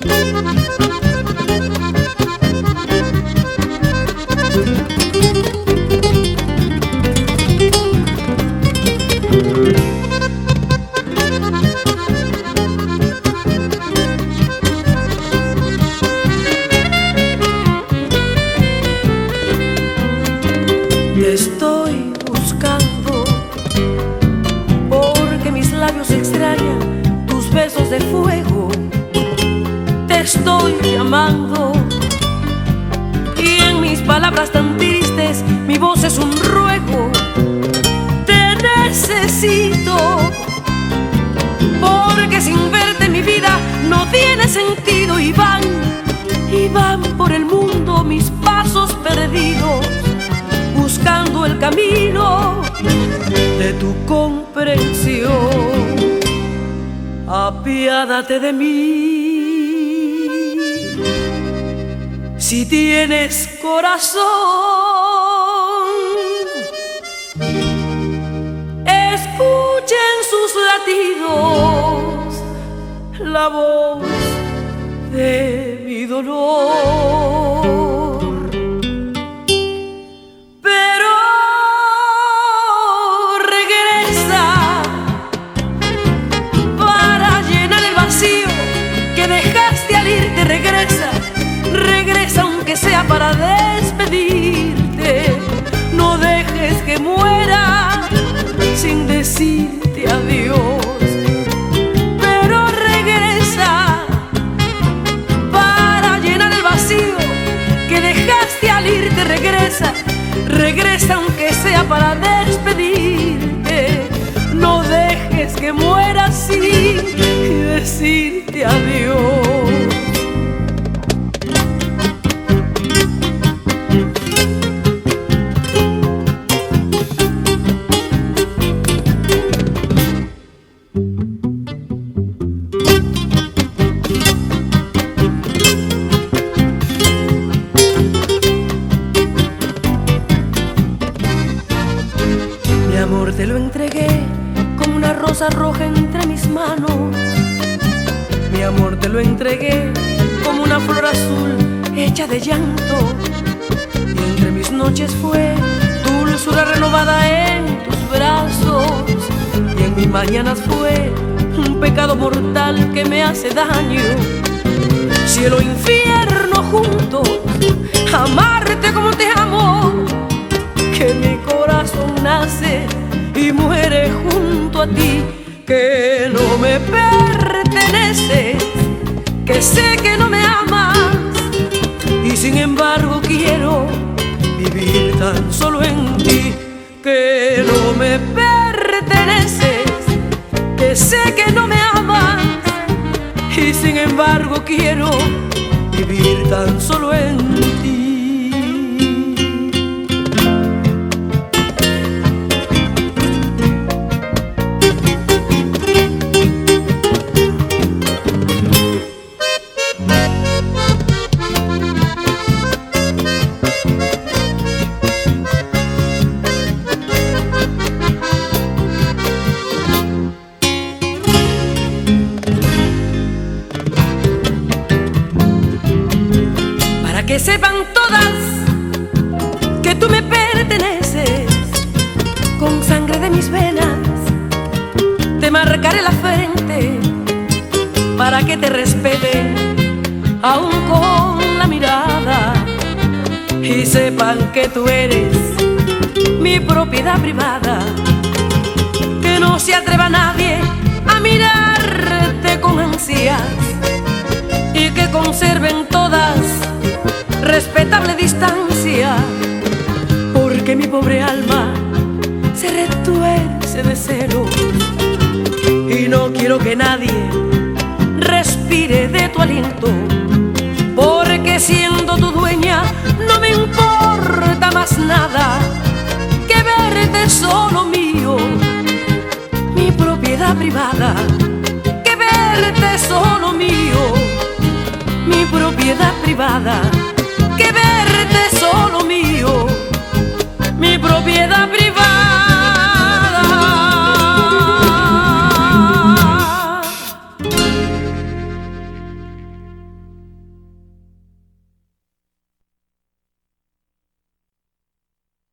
Te estoy buscando porque mis labios extrañan tus besos de fuego. Te estoy llamando y en mis palabras tan tristes mi voz es un ruego. Te necesito porque sin verte mi vida no tiene sentido y van por el mundo mis pasos perdidos, buscando el camino de tu comprensión. Apiádate de mí, si tienes corazón, escuchen sus latidos, la voz de mi dolor. Regresa aunque sea para despedirte. No dejes que muera sin decirte adiós. Pero regresa para llenar el vacío que dejaste al irte. Regresa aunque sea para despedirte. No dejes que muera sin decirte adiós. Mi amor te lo entregué como una rosa roja entre mis manos. Mi amor te lo entregué como una flor azul hecha de llanto. Y entre mis noches fue dulzura renovada en tus brazos. Y en mis mañanas fue un pecado mortal que me hace daño. Cielo e infierno juntos, amarte como te amo. Que mi corazón nace y muere junto a ti. Que no me perteneces, que sé que no me amas, y sin embargo quiero vivir tan solo en ti. Que no me perteneces, que sé que no me amas, y sin embargo quiero vivir tan solo en ti. Que sepan todas que tú me perteneces. Con sangre de mis venas te marcaré la frente para que te respeten aún con la mirada, y sepan que tú eres mi propiedad privada. Que no se atreva nadie a mirarte con ansias, y que conserven todas respetable distancia, porque mi pobre alma se retuerce de celos y no quiero que nadie respire de tu aliento, porque siendo tu dueña no me importa más nada que verte solo mío, mi propiedad privada. Que verte solo mío, mi propiedad privada.